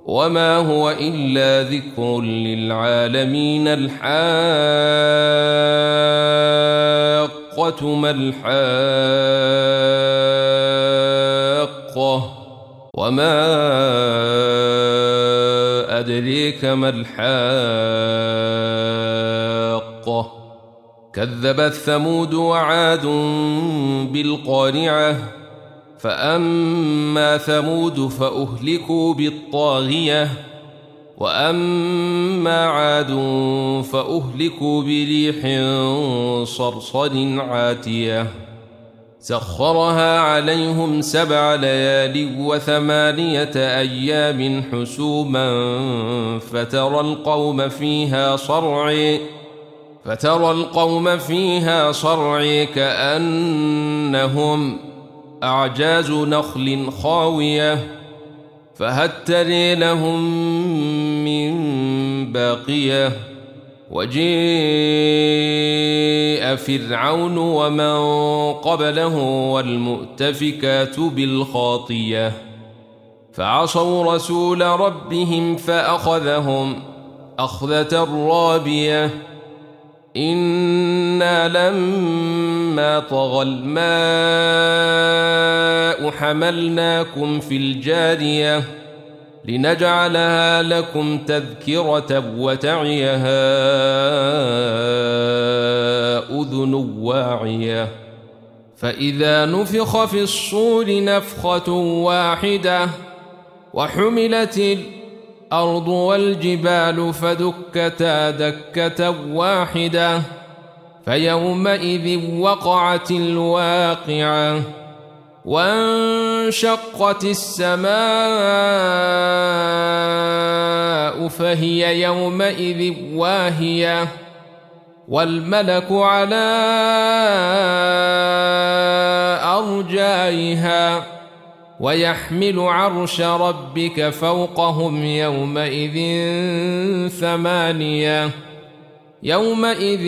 وما هو إلا ذكر للعالمين. الحاقة ما الحاقة وما أدريك ما الحاقة كذبت ثمود وعاد بالقارعة فأما ثمود فأهلكوا بالطاغية وأما عاد فأهلكوا بريح صرصر عاتية سخرها عليهم 7 ليال و8 أيام حسوما فترى القوم فيها صرعي كأنهم أعجاز نخل خاوية فهل ترى لهم من باقية وجيء فرعون ومن قبله والمؤتفكات بالخاطية فعصوا رسول ربهم فأخذهم أخذة رابية إنا لما طغى الماء حملناكم في الجارية لنجعلها لكم تذكرة وتعيها أذن واعية فإذا نفخ في الصور نفخة واحدة وحملت الأرض والجبال فدكتا دكة واحدة فيومئذ وقعت الواقعة وانشقت السماء فهي يومئذ واهية والملك على أرجائها ويحمل عرش ربك فوقهم يومئذ 8 يومئذ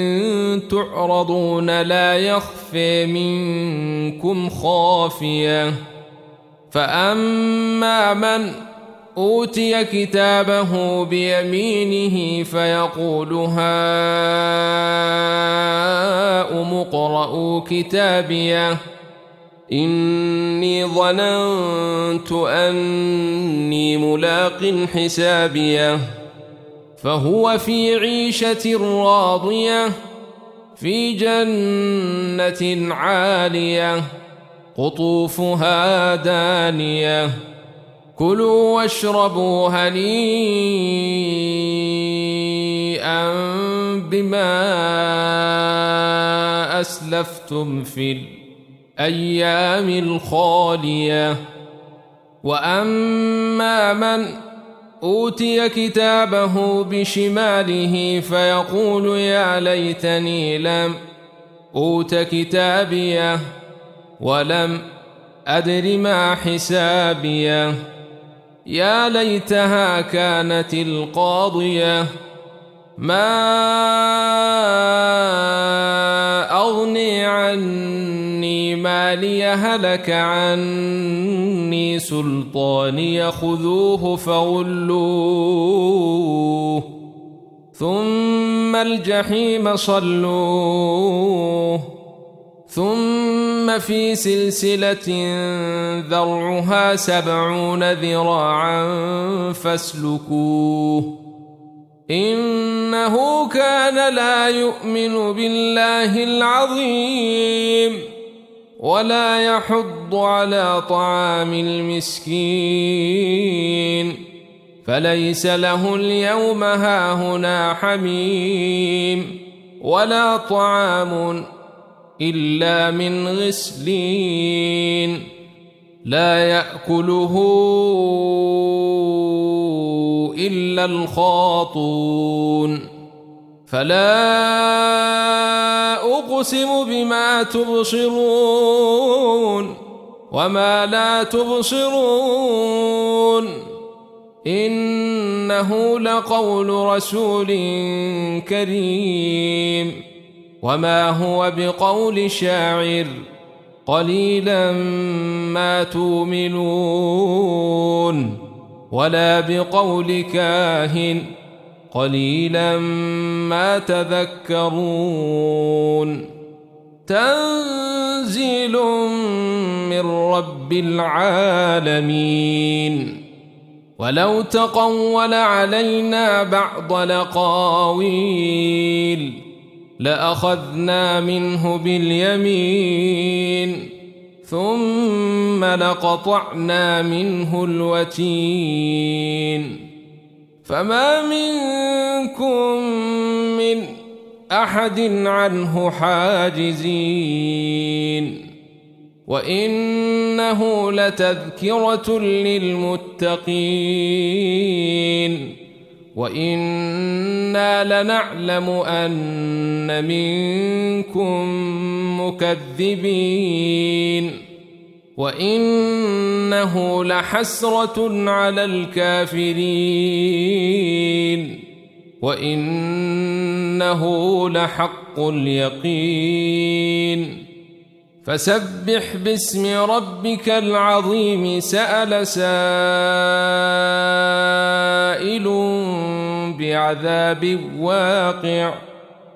تعرضون لا يخفى منكم خافية فأما من أوتي كتابه بيمينه فيقول هاؤم اقرءوا كتابيه إني ظننت أني ملاق حسابيه فهو في عيشة راضية في جنة عالية قطوفها دانية كلوا واشربوا هنيئا بما أسلفتم في الأيام الخالية وأما من أوتي كتابه بشماله فيقول يا ليتني لم أوت كتابيه ولم أدر ما حسابيه يا ليتها كانت القاضية ما أغني عني مالي هلك عني سلطاني خذوه فغلوه ثم الجحيم صلوه ثم في سلسلة ذرعها 70 ذراعا فاسلكوه إنه كان لا يؤمن بالله العظيم ولا يحض على طعام المسكين فليس له اليوم هاهنا حميم ولا طعام إلا من غسلين لا يأكله إلا الخاطون فلا أقسم بما تبصرون وما لا تبصرون إنه لقول رسول كريم وما هو بقول شاعر قليلا ما تؤمنون ولا بقول كاهن قليلا ما تذكرون تنزيل من رب العالمين ولو تقول علينا بعض الأقاويل لأخذنا منه باليمين ثم لقطعنا منه الوتين فما منكم من أحد عنه حاجزين وإنه لتذكرة للمتقين وإنا لنعلم أن منكم مكذبين وإنه لحسرة على الكافرين وإنه لحق اليقين فسبح باسم ربك العظيم سأل سائل بعذاب واقع